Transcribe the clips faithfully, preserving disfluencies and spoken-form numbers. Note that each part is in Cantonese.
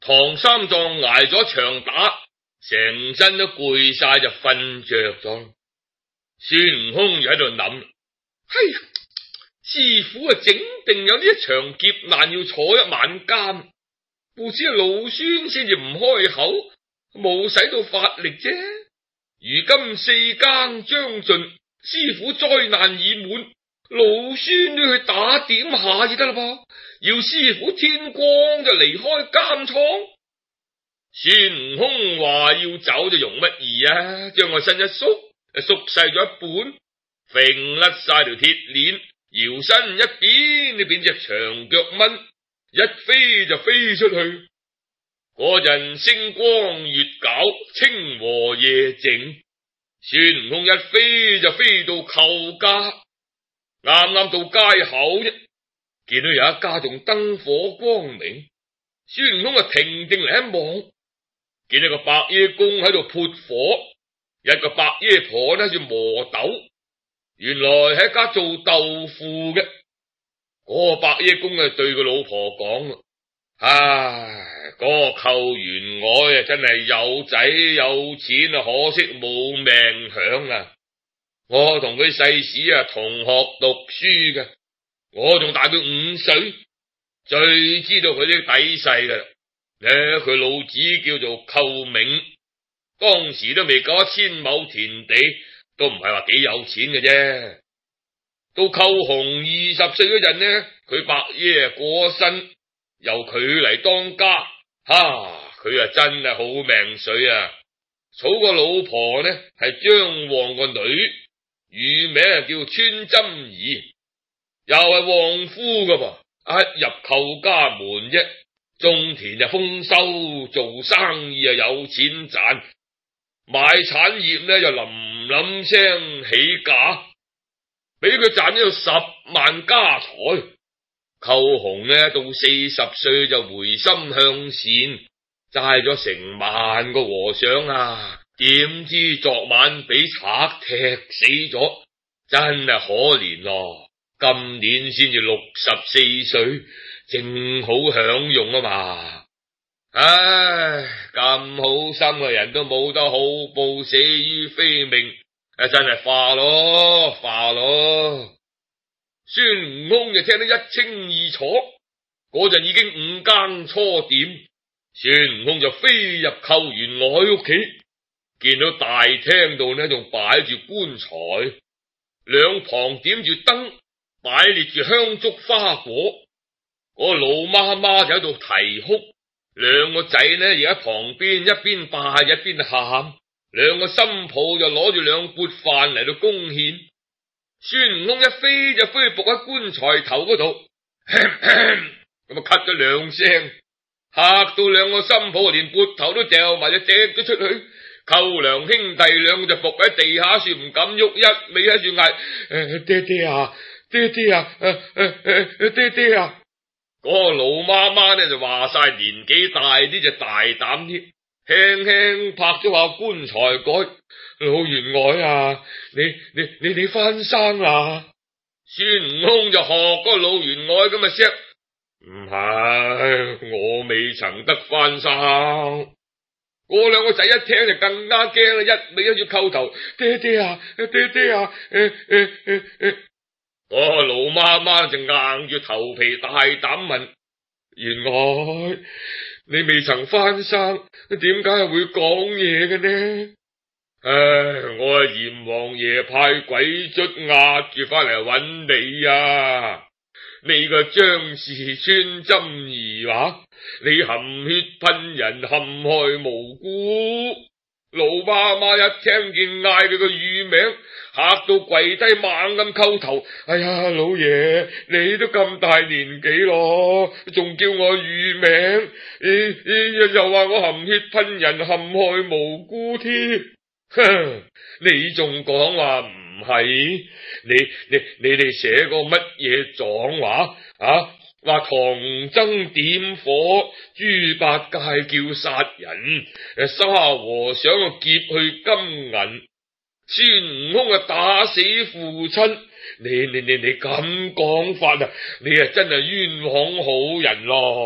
唐三藏挨咗場打，成身都攰晒就瞓着咗。孫悟空就喺度諗：哎呀，師傅啊，整定有呢一場劫難要坐一晚監，故此老孫先至唔開口，冇使到法力啫。如今四更將盡，師傅災難已滿，老孫都去打點下至得啦噃。要師傅天光就離開監倉。孫悟空話要走就容乜易啊，將個身一縮，縮細咗一半，揈甩晒條鐵鏈，搖身一變，你變隻長腳蚊，一飛就飛出去。嗰陣星光月皎，清和夜靜，孫悟空一飛就飛到寇家，啱啱到街口啫，見到有一家仲燈火光明，孫悟空啊停定嚟一望，見到個白耶公喺度潑火，一個白耶婆呢喺度磨豆，原來係一家做豆腐嘅。嗰、那個白耶公啊對個老婆講：唉，嗰、那個寇員外啊真係有仔有錢啊，可惜冇命享啊！我同佢細時啊同學讀書嘅，我仲大佢五歲，最知道佢啲底細噶。咧佢老子叫做寇銘，當時都未夠一千畝田地，都唔係話幾有錢嘅啫。到寇洪二十歲嗰陣呢，佢伯爺過咗身，由佢嚟當家，哈，佢啊真係好命水啊！娶個老婆呢係張旺個女，乳名叫穿針兒，又係旺夫噶噃。一入寇家門啫，種田就豐收，做生意啊有錢賺，買產業呢就林林聲起價，俾佢賺咗十萬家財。寇洪呢到四十歲就回心向善，齋咗成萬個和尚啊，點知昨晚俾賊踢死咗，真係可憐咯。今年先至六十四歲，正好享用啊嘛。唉，咁好心嘅人都冇得好報，死於非命，啊真係化咯化咯。孫悟空就聽得一清二楚，嗰陣已經五更初點，孫悟空就飛入寇員外屋企，見到大廳度呢仲擺住棺材，兩旁點住燈，擺列住香燭花果。嗰個老媽媽就喺度啼哭，兩個仔呢而喺旁邊一邊拜一邊喊，兩個新抱就攞住兩缽飯嚟到貢獻。孫悟空一飛就飛去伏喺棺材頭嗰度，咁啊咳咗兩聲，嚇到兩個新抱連缽頭都掉埋，就掟咗出去。寇良兄弟兩個就伏喺地下樹唔敢喐，一味喺度嗌：誒爹爹啊，爹爹啊，誒誒誒爹爹啊！嗰個老媽媽呢就話晒年紀大啲就大膽啲，輕輕拍咗下棺材蓋：老員外啊，你你你你翻生啦！孫悟空就學嗰個老員外咁嘅聲：唔係，我未曾得翻生。嗰兩個仔一聽就更加驚啦，一味喺住叩頭：爹爹啊，爹爹啊！誒誒誒誒嗰個老媽媽就硬住頭皮大膽問：員外，你未曾翻生，點解係會講嘢嘅呢？唉，我係閻王爺派鬼卒押住翻嚟揾你啊！你個張氏穿針兒話，你含血噴人，陷害無辜。老媽媽一聽見嗌佢個乳名，嚇到跪低猛咁叩頭：哎呀，老爺，你都咁大年紀咯，仲叫我乳名，誒誒又話我含血噴人，陷害無辜添。哼，你仲講話唔係？你你你哋寫過乜嘢狀話啊？話唐僧點火，豬八戒叫殺人，誒沙和尚劫去金銀，孫悟空啊打死父親。你你你你咁講法啊？你啊真係冤枉好人咯！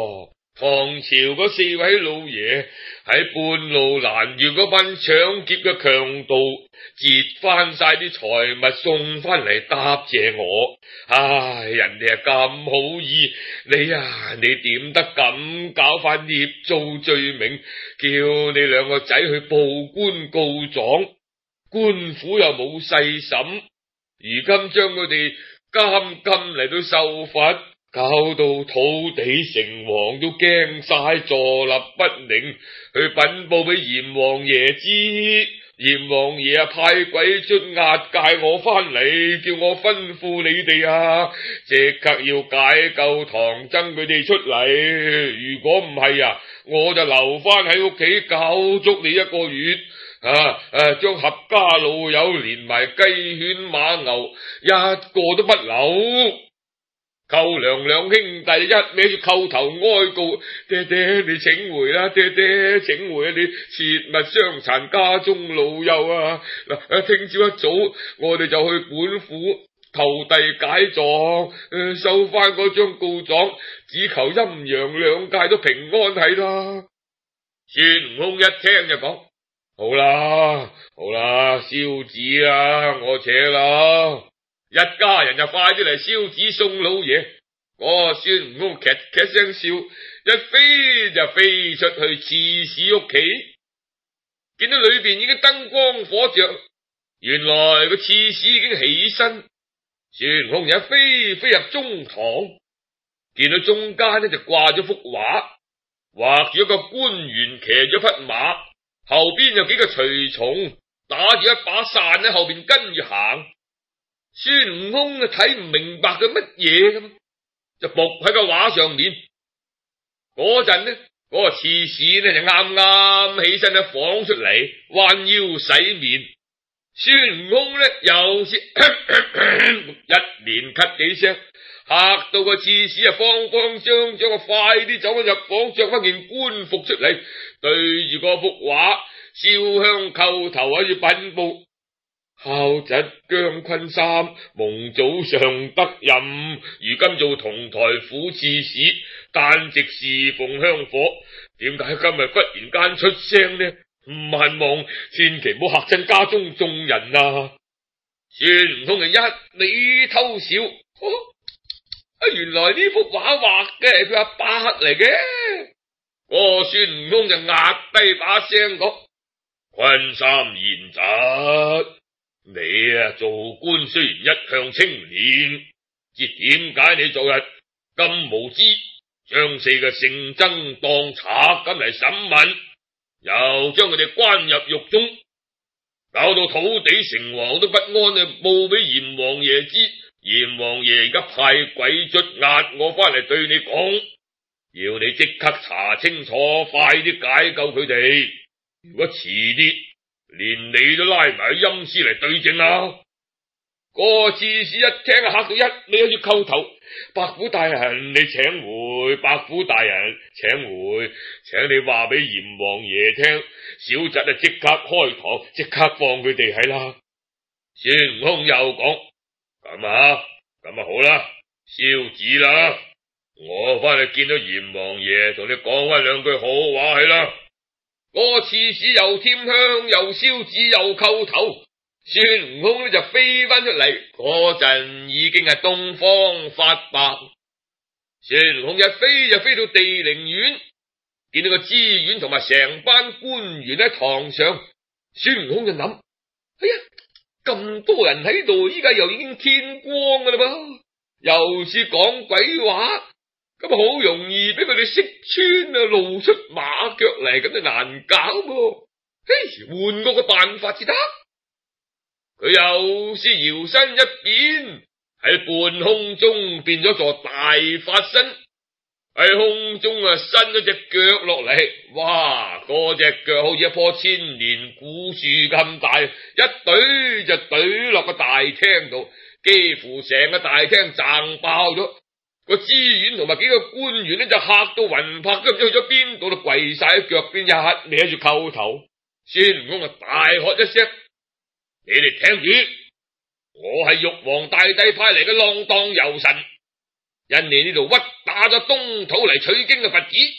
唐朝嗰四位老爺喺半路攔住嗰班搶劫嘅強盜，截翻晒啲財物送翻嚟答謝我。唉，人哋係咁好意，你啊，你點得咁搞翻捏造罪名，叫你兩個仔去報官告狀，官府又冇細審，如今將佢哋監禁嚟到受罰，搞到土地城隍都驚晒，坐立不寧，去稟報俾閻王爺知。閻王爺啊，派鬼卒押解我翻嚟，叫我吩咐你哋啊，即刻要解救唐僧佢哋出嚟。如果唔係啊，我就留翻喺屋企教足你一個月。啊誒，將合家老友連埋雞犬馬牛一個都不留。寇娘兩兄弟一味住叩頭哀告，爹爹你請回啦，爹爹請回啊！你切勿傷殘家中老幼啊！嗱，聽朝一早我哋就去本府投遞解狀，誒，收翻嗰張告狀，只求陰陽兩界都平安係啦。孫悟空一聽就講：好啦好啦，燒紙啊，我扯啦。一家人就快啲嚟燒紙送老爺。嗰孫悟空咳咳聲笑，一飛就飛出去刺史屋企，見到裏邊已經燈光火着，原來個刺史已經起身。孫悟空一飛飛入中堂，見到中間呢就掛咗幅畫，畫住一個官員騎咗匹馬，後邊有幾個隨從打住一把傘喺後邊跟住行。孫悟空啊睇唔明白佢乜嘢咁，就伏喺個畫上面。嗰陣呢，嗰、嗰個刺史呢就啱啱起身一晃出嚟，彎腰洗面。孫悟空呢又是一連咳幾聲，嚇到個刺史啊慌慌張張啊，快啲走翻入房，着翻件官服出嚟，對住嗰幅畫燒香叩頭喺度稟報。孝侄姜昆三蒙祖上得任，如今做同台府刺史，單直侍奉香火。點解今日忽然間出聲呢？唔盼望千祈唔好嚇親家中眾人啊！孫悟空就一味偷笑，啊，原來呢幅畫畫嘅係佢阿伯嚟嘅。個孫悟空就壓低把聲講：昆三賢侄，你啊做官雖然一向清廉，知點解你昨日咁無知，將四個姓曾當賊咁嚟審問，又將佢哋關入獄中，搞到土地城隍都不安啊！報俾閻王爺知，閻王爺而家派鬼卒押我翻嚟對你講，要你即刻查清楚，快啲解救佢哋。如果遲啲，連你都拉埋陰司嚟對證啊！個刺史一聽嚇到一味喺度叩頭，伯虎大人你請回，伯虎大人請回，請你話俾閻王爺聽，小侄啊即刻開堂，即刻放佢哋喺啦。孫悟空又講：咁啊，咁啊好啦，燒紙啦，我翻去見到閻王爺，同你講翻兩句好話係啦。個刺史又添香又燒紙又叩頭，孫悟空呢就飛翻出嚟，嗰陣已經係東方發白。孫悟空一飛就飛到地靈院，見到個知縣同埋成班官員喺堂上。孫悟空就諗：哎呀，咁多人喺度，依家又已經天光噶啦噃，又是講鬼話，咁好容易俾佢哋識穿啊，露出馬腳嚟，咁就難搞噃。嘿，換個個辦法至得。佢又是搖身一變，喺半空中變咗座大法身，喺空中啊伸咗隻腳落嚟。哇，嗰隻腳好似一棵千年古樹咁大，一懟就懟落個大廳度，幾乎成個大廳掙爆咗。個知縣同埋幾個官員呢就嚇到魂魄都唔知去咗邊度，就跪晒喺腳邊，一味喺住叩頭。孫悟空啊大喝一聲：你哋聽住，我係玉皇大帝派嚟嘅浪蕩遊神，因你呢度屈打咗東土嚟取經嘅佛子，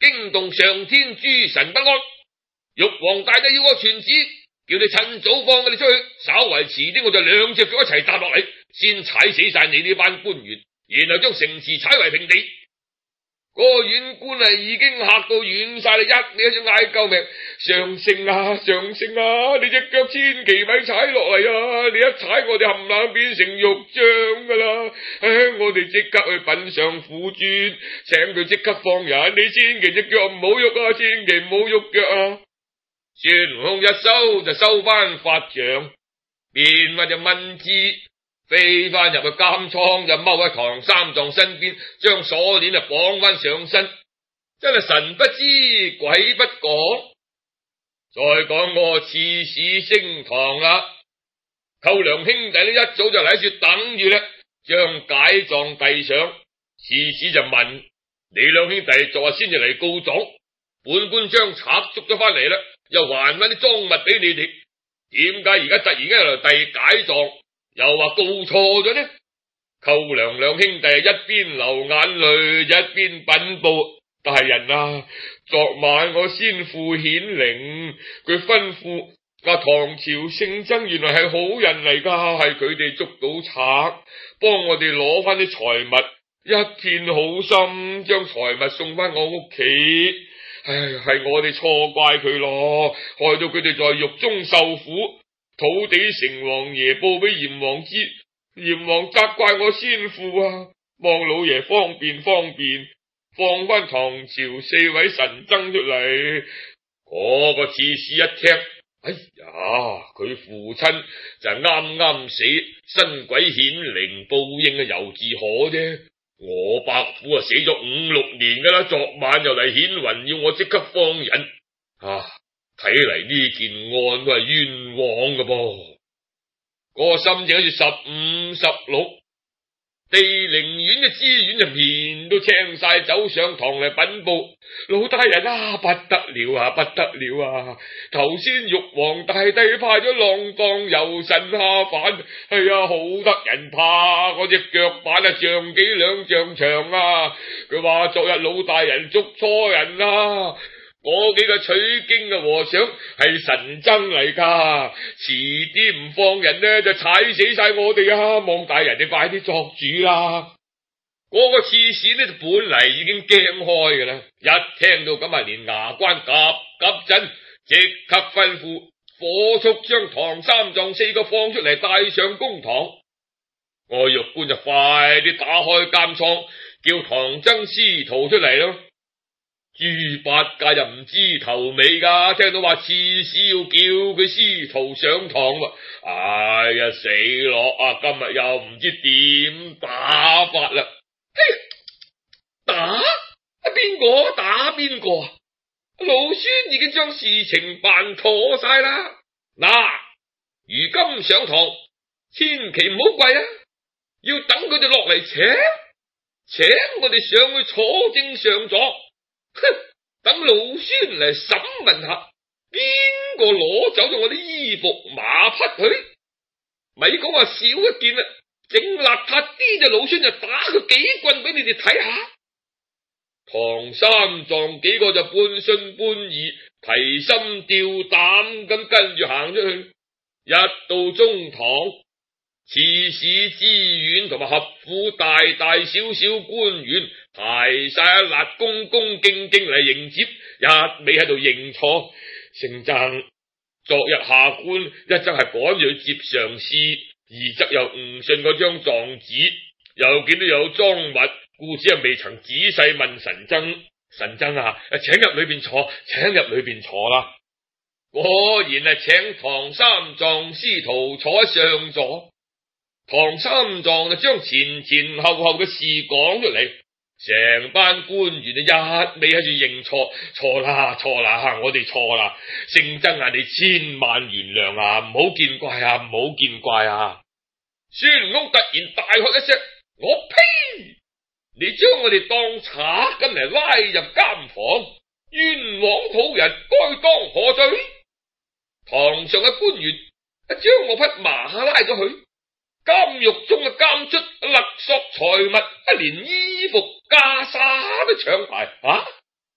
驚動上天諸神不安。玉皇大帝要我傳旨，叫你趁早放佢哋出去，稍為遲啲我就兩隻腳一齊踏落嚟，先踩死晒你呢班官員，然後將城池踩為平地。嗰個縣官啊，已經嚇到軟晒啦，一味喺度嗌救命！上聖啊，上聖啊，你隻腳千祈咪踩落嚟啊！你一踩我哋冚唪唥變成肉醬噶啦！唉，我哋即刻去稟上府專，請佢即刻放人。你千祈隻腳唔好喐啊，千祈唔好喐腳啊！孫悟空一收就收翻法杖，變翻隻蚊子。飛翻入去監倉，就踎喺唐三藏身邊，將鎖鏈啊綁翻上身，真係神不知鬼不覺。再講我刺史升堂啦，寇良兄弟呢一早就嚟住等住啦，將解狀遞上。刺史就問：你兩兄弟昨日先至嚟告狀，本官將賊捉咗翻嚟啦，又還翻啲贓物俾你哋，點解而家突然間又嚟遞解狀？又話告錯咗呢？寇良兩兄弟一邊流眼淚一邊稟報：大人啊，昨晚我先父顯靈，佢吩咐阿唐朝聖僧原來係好人嚟噶，係佢哋捉到賊，幫我哋攞翻啲財物，一片好心，將財物送翻我屋企。唉，係我哋錯怪佢咯，害到佢哋在獄中受苦。土地城隍爺報俾閻王知，閻王責怪我先父啊，望老爺方便方便，放翻唐朝四位神僧出嚟。嗰個刺史一聽，哎呀，佢父親就啱啱死，新鬼顯靈報應啊，猶自可啫。我伯父啊死咗五六年噶啦，昨晚又嚟顯魂，要我即刻放人啊！睇嚟呢件案都係冤枉㗎噃，嗰個心情好似十五十六，地靈院嘅知縣就面都青晒，走上堂嚟稟報：老大人啊，不得了啊，不得了啊！頭先玉皇大帝派咗浪蕩遊神下凡，哎呀，好得人怕，嗰隻腳板啊，丈幾兩丈長啊！佢話昨日老大人捉錯人啊！嗰幾個取經嘅和尚係神僧嚟噶，遲啲唔放人呢，就踩死晒我哋啊！望大人你快啲作主啦！嗰個刺史呢，本嚟已經驚開噶啦，一聽到咁啊，連牙關夾夾震，即刻吩咐火速將唐三藏四個放出嚟，帶上公堂。外獄官就快啲打開監倉，叫唐僧師徒出嚟咯。豬八戒就唔知頭尾噶，聽到話刺史要叫佢師徒上堂喎，哎呀死咯啊！今日又唔知點打法啦。嘿，打邊個打邊個啊？老孫已經將事情辦妥晒啦。嗱，如今上堂，千祈唔好跪啊，要等佢哋落嚟請，請我哋上去坐正上座。哼，等老孫嚟審問下，邊個攞走咗我啲衣服馬匹去？咪講話少一件啦，整邋遢啲就老孫就打佢幾棍俾你哋睇下。唐三藏幾個就半信半疑，提心吊膽咁跟住行出去。一到中堂，刺史知縣同埋合府大大小小官員排晒一辣，恭恭敬敬嚟迎接，一味喺度認錯。聖僧，昨日下官一則係趕住去接上司，二則又誤信嗰張狀紙，又見到有贓物，故此又未曾仔細問神僧。神僧啊，請入裏邊坐，請入裏邊坐啦。果然係請唐三藏師徒坐喺上座。唐三藏就將前前後後嘅事講出嚟，成班官員就一味喺度認錯，錯啦錯啦，我哋錯啦，聖僧啊，你千萬原諒啊，唔好見怪啊，唔好見怪啊！孫悟空突然大喝一聲：我呸！你將我哋當賊咁嚟拉入監房，冤枉土人，該當何罪？堂上嘅官員將我匹馬拉咗去。監獄中嘅監卒勒索財物，連衣服袈裟都搶埋啊！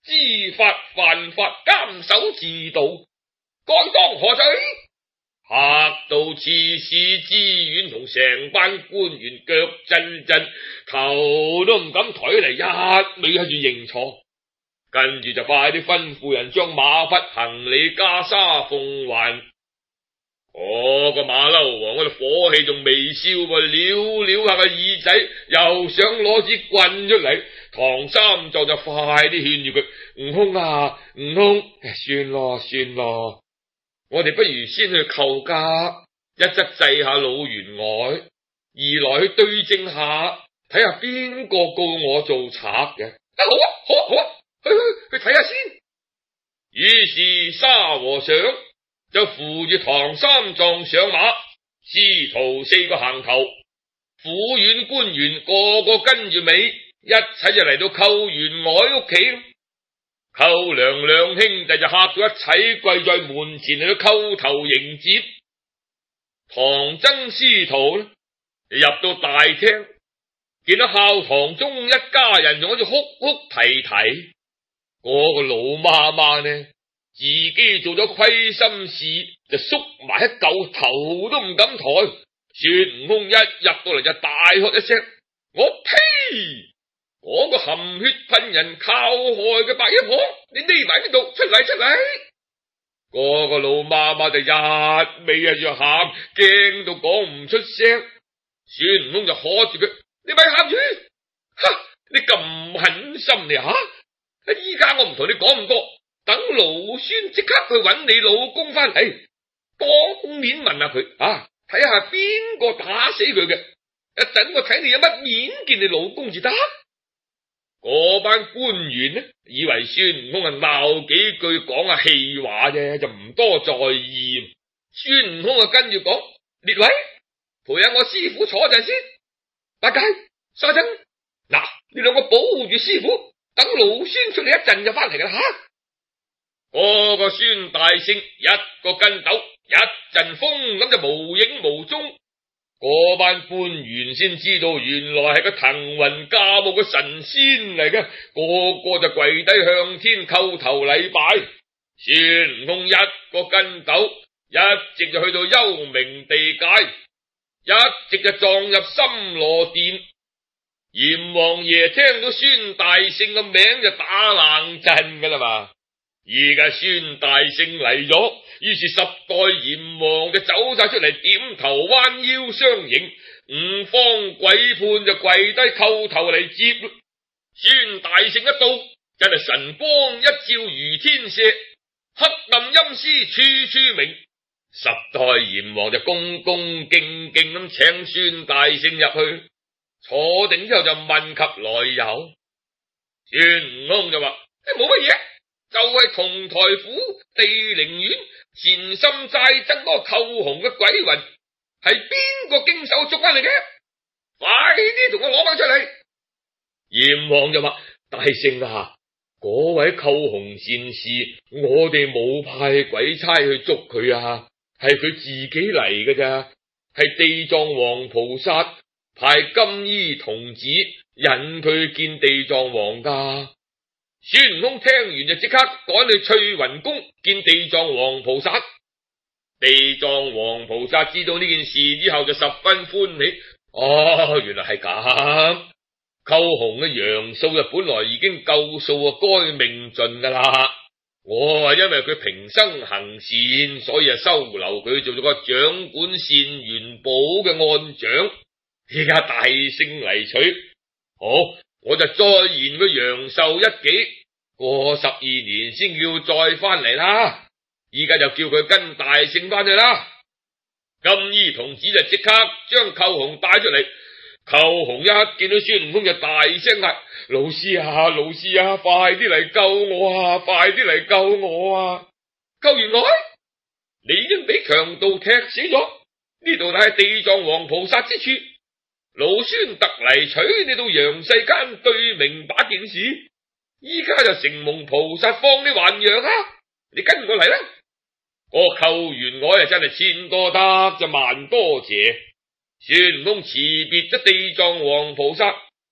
知法犯法，監守自盜，該當何罪？嚇到刺史知縣同成班官員腳震震，頭都唔敢抬嚟，一味喺住認錯。跟住就快啲吩咐人將馬匹行李袈裟奉還。我個馬騮王嗰度火氣仲未消噃，撩撩下個耳仔，又想攞支棍出嚟。唐三藏就快啲勸住佢：悟空啊，悟空，算咯算咯，我哋不如先去寇家，一則制下老員外，二來去對證下，睇下邊個告我做賊嘅。啊，好啊好啊好啊，去去去睇下先。於是沙和尚就扶住唐三藏上馬，師徒四個行頭，府院官員個個跟住尾，一齊就嚟到寇員外屋企。寇良兩兄弟就嚇到一齊跪在門前嚟到叩頭迎接。唐僧師徒呢，入到大廳，見到孝堂中一家人仲喺度哭哭啼啼，嗰個老媽媽呢，自己做咗虧心事，就縮埋一嚿頭都唔敢抬。孫悟空一入到嚟就大喝一聲：我呸！嗰個含血噴人靠害嘅白衣婆，你匿埋邊度？出嚟出嚟！嗰個老媽媽就一味喺度喊，驚到講唔出聲。孫悟空就喝住佢：你咪喊住！哈！你咁狠心你吓！依家我唔同你講咁多，等老孫即刻去揾你老公翻嚟，當面問下佢啊，睇下邊個打死佢嘅。一陣我睇你有乜面見你老公至得。嗰班官員呢，以為孫悟空係鬧幾句講下氣話啫，就唔多在意。孫悟空啊跟住講：列位，陪下我師傅坐陣先。八戒、沙僧，嗱，你兩個保護住師傅，等老孫出嚟一陣就翻嚟噶啦吓。嗰個孫大聖一個跟斗，一陣風咁就無影無蹤。嗰班官員先知道，原來係個騰雲駕霧嘅神仙嚟嘅，個個就跪低向天叩頭禮拜。孫悟空一個跟斗，一直就去到幽冥地界，一直就撞入深羅殿。閻王爺聽到孫大聖嘅名就打冷震噶啦嘛。而家孫大聖嚟咗，於是十代閻王就走晒出嚟，點頭彎腰相迎。五方鬼判就跪低叩頭嚟接。孫大聖一到，真係神光一照如天射，黑暗陰司處處明。十代閻王就恭恭敬敬咁請孫大聖入去，坐定之後就問及來由。孫悟空就話：冇乜嘢。就係同台府地靈院前心齋僧嗰個寇洪嘅鬼魂，係邊個經手捉翻嚟嘅？快啲同我攞翻出嚟！閻王就話：大聖啊，嗰位寇洪善士，我哋冇派鬼差去捉佢啊，係佢自己嚟嘅咋，係地藏王菩薩派金衣童子引佢見地藏王噶。孫悟空聽完就即刻趕去翠雲宮見地藏王菩薩。地藏王菩薩知道呢件事之後就十分歡喜。哦，原來係咁。寇洪嘅陽數就本來已經夠數啊，該命盡噶啦。我係因為佢平生行善，所以啊收留佢做咗個掌管善元寶嘅案長。而家大聖嚟取，好，我就再延佢陽壽一紀，過十二年先叫再翻嚟啦。依家就叫佢跟大聖翻去啦。金衣童子就即刻將寇洪帶出嚟。寇洪一見到孫悟空就大聲嗌：老師啊，老師啊，快啲嚟救我啊，快啲嚟救我啊！寇員外，你已經俾強盜踢死咗，呢度係地藏王菩薩之處。老孫特嚟取你到陽世間對明把件事，依家就承蒙菩薩放你還陽啊！你跟我嚟啦！個寇員外啊，真係千多得就萬多謝。孫悟空辭別咗地藏王菩薩，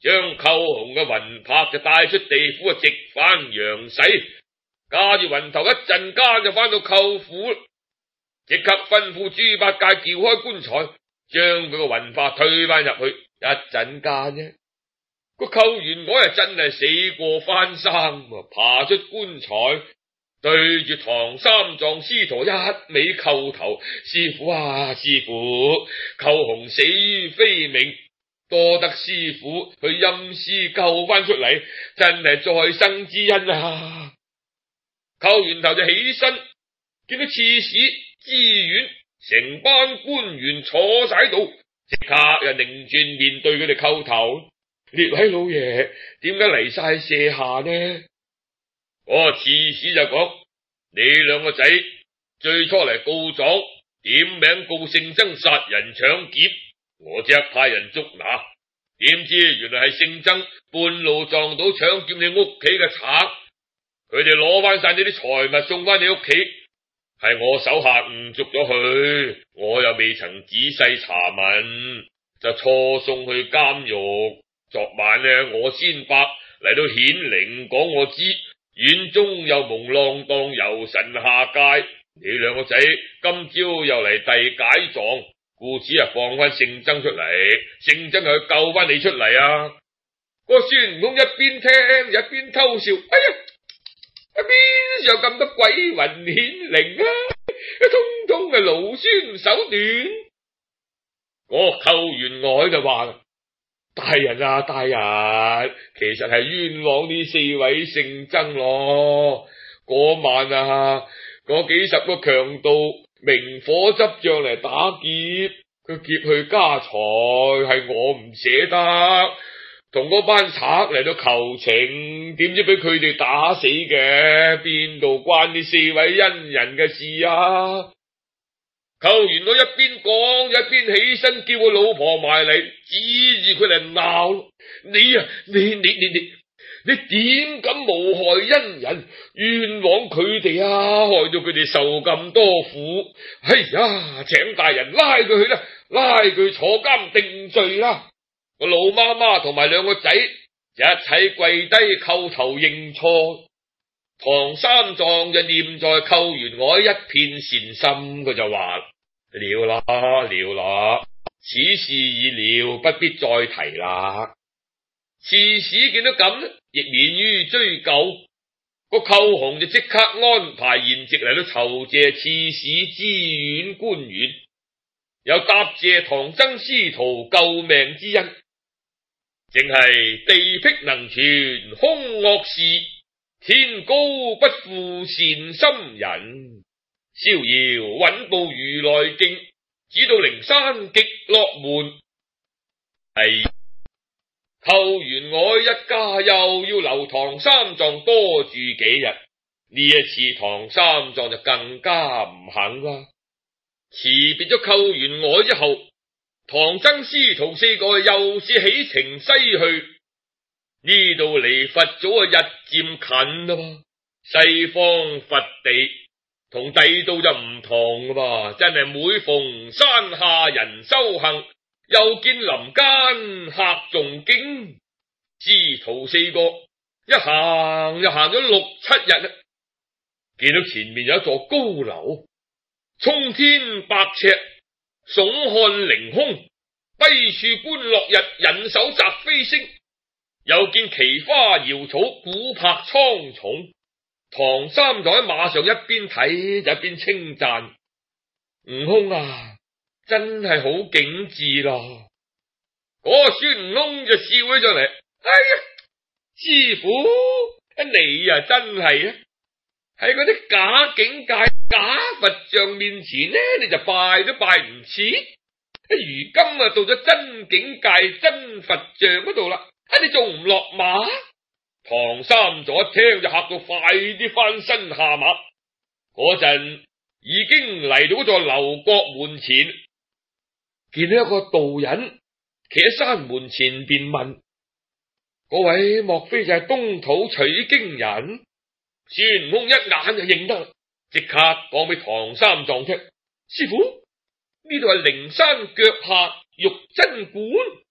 將寇洪嘅魂魄就帶出地府，直返陽世，駕住雲頭一陣間就返到寇府，即刻吩咐豬八戒撬開棺材，將佢個魂魄推返入去。一陣間啫，個寇員外啊真係死過翻生，爬出棺材，對住唐三藏師徒一味叩頭：師父啊，師父，寇洪死於非命，多得師父去陰司救翻出嚟，真係再生之恩啊！叩完頭就起身，見到刺史、知縣成班官員坐晒喺度，即刻又擰轉面對佢哋叩頭：列位老爺，點解嚟晒舍下呢？嗰個刺史就講：你兩個仔最初嚟告狀，點名告姓曾殺人搶劫，我即刻派人捉拿，點知原來係姓曾半路撞到搶劫你屋企嘅賊，佢哋攞翻晒呢啲財物送翻你屋企，係我手下誤捉咗佢，我又未曾仔細查問，就錯送去監獄。昨晚呢，我先伯嚟到顯靈講我知，院中又蒙浪蕩遊神下界，你兩個仔今朝又嚟遞解狀，故此啊放翻姓曾出嚟，姓曾又去救翻你出嚟啊！個孫悟空一邊聽一邊偷笑：哎呀，邊有咁多鬼魂顯靈啊？通通係勞孫手段。個寇員外就話：大人啊，大人，其實係冤枉呢四位姓曾咯。嗰晚啊，嗰幾十個強盜明火執仗嚟打劫，佢劫去家財，係我唔捨得，同嗰班賊嚟到求情，點知俾佢哋打死嘅，邊度關呢四位恩人嘅事啊？寇員我一邊講一邊起身叫個老婆埋嚟，指住佢嚟鬧：你啊，你你你你你點敢誣害恩人，冤枉佢哋啊，害到佢哋受咁多苦！哎呀，請大人拉佢去啦，拉佢坐監定罪啦！個老媽媽同埋兩個仔就一齊跪低叩頭認錯。唐三藏就念在寇員外一片善心，佢就話：了啦了啦，此事已了，不必再提啦。刺史見到咁，亦免於追究。個寇洪就即刻安排筵席嚟到酬謝刺史、知縣官員，又答謝唐僧師徒救命之恩。正係地僻能全凶惡事，天高不負善心人。逍遙穩步如來徑，只到靈山極樂門。係寇員外一家又要留唐三藏多住幾日，呢一次唐三藏就更加唔肯啦。辭別咗寇員外之後，唐僧師徒四個又是起程西去。呢度離佛祖啊日漸近啦嘛，西方佛地同地道就唔同噶嘛，真係每逢山下人修行，又見林間客誦經。師徒四個一行就行咗六七日啦，見到前面有一座高樓，衝天百尺，聳撼凌空，低處觀落日，引手擇飛星。又見奇花瑤草，古柏蒼叢。唐三藏喺馬上一邊睇就一邊稱讚：悟空啊，真係好景致咯！嗰個孫悟空就笑起上嚟：哎呀，師父，你啊真係啊，喺嗰啲假境界、假佛像面前呢，你就拜都拜唔切。如今啊到咗真境界、真佛像嗰度啦，你仲唔落馬？唐三藏一聽就嚇到快啲翻身下馬。嗰陣已經嚟到嗰座樓閣門前，見到一個道人企喺山門前邊問：嗰位莫非就係東土取經人？孫悟空一眼就認得，即刻講俾唐三藏聽：師父，呢度係靈山腳下玉真館。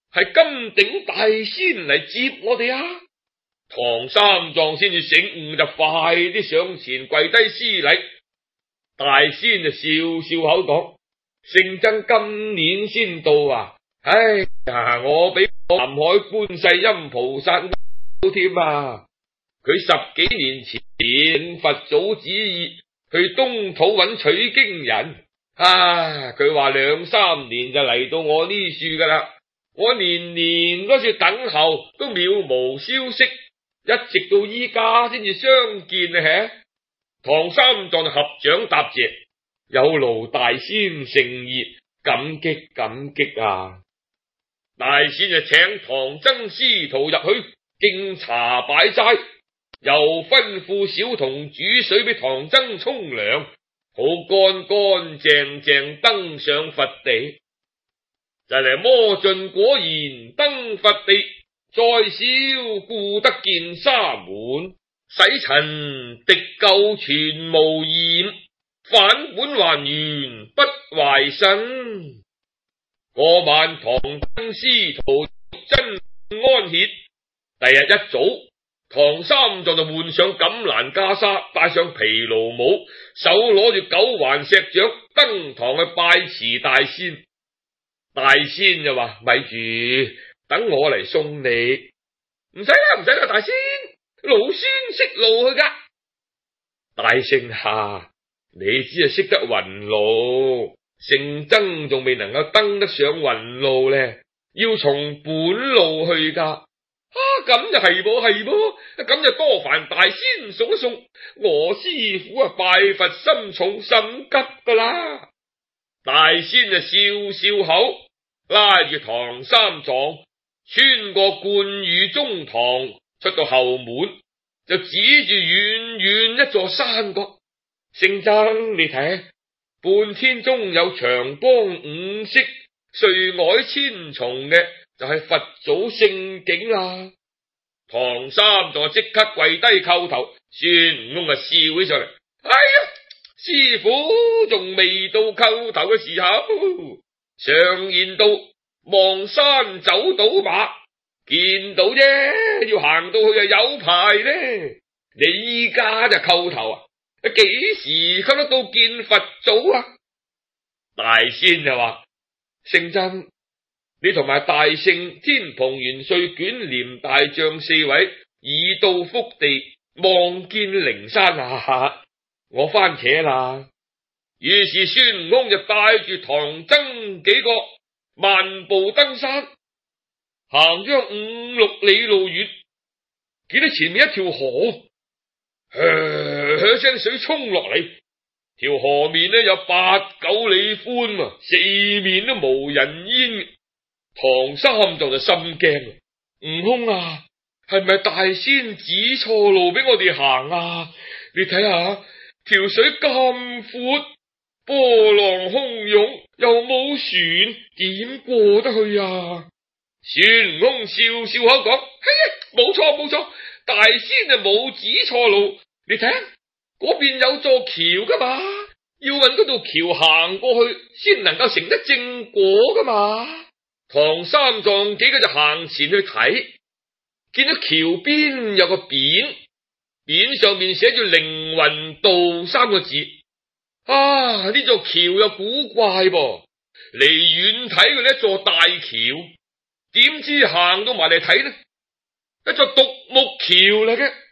係金頂大仙嚟接我哋啊！唐三藏先至醒悟，就快啲上前跪低施禮。大仙就笑笑口講：聖僧今年先到啊！哎呀，我俾南海觀世音菩薩添啊！佢十幾年前佛祖旨意去東土揾取經人啊，佢話兩三年就嚟到我呢處噶啦，我年年嗰處等候都渺無消息，一直到依家先至相見啊！唐三藏就合掌答謝，有勞大仙誠意，感激感激啊！大仙就請唐僧師徒入去敬茶擺齋，又吩咐小童煮水俾唐僧沖涼，好乾乾淨淨登上佛地。就嚟魔盡果然登佛地，再少故得見沙門，洗塵滴垢全無染，返本還原不壞身。嗰晚唐僧師徒真安歇，第日一早，唐三藏就換上錦蘭袈裟，戴上毗盧帽，手攞住九環石杖，登堂去拜辭大仙。大仙就話：咪住，等我嚟送你。唔使啦，唔使啦，大仙，老孫識路去噶。大聖下，你只係識得雲路，聖僧仲未能夠登得上雲路咧，要從本路去噶。啊，咁就係噃係噃，咁就多煩大仙送一送，我師父啊拜佛心重心急噶啦。大仙就笑笑口，拉住唐三藏穿過冠宇中堂，出到後門，就指住遠遠一座山角。聖僧你睇，半天中有長光五色、瑞靄千重嘅，就係佛祖聖境啦。唐三藏即刻跪低叩頭，孫悟空啊笑起上嚟：哎呀，師父仲未到叩頭嘅時候。常言道，望山走倒馬，見到啫，要行到去啊有排咧。你依家就叩頭啊，幾時叩得到見佛祖啊？大仙就話：聖僧，你同埋大聖、天蓬元帥、捲簾大將四位已到福地，望見靈山啊！我番且啦。於是孫悟空就帶住唐僧幾個漫步登山，行咗五六里路遠，見到前面一條河，噓噓聲水沖落嚟，條河面呢有八九里寬啊，四面都無人煙。唐三藏就心驚，悟空啊，係咪大仙指錯路俾我哋行啊？你睇下條水咁闊，波浪洶湧，又冇船，點過得去啊？孫悟空笑笑口講：嘿，冇錯冇錯，大仙啊冇指錯路。你睇下嗰邊有座橋噶嘛，要搵嗰度橋行過去，先能夠成得正果噶嘛。唐三藏幾個就行前去睇，見到橋邊有個匾，匾上面寫住凌雲道三個字。啊！呢座橋又古怪噃，離遠睇佢呢一座大橋，點知行到埋嚟睇呢，一座獨木橋嚟嘅。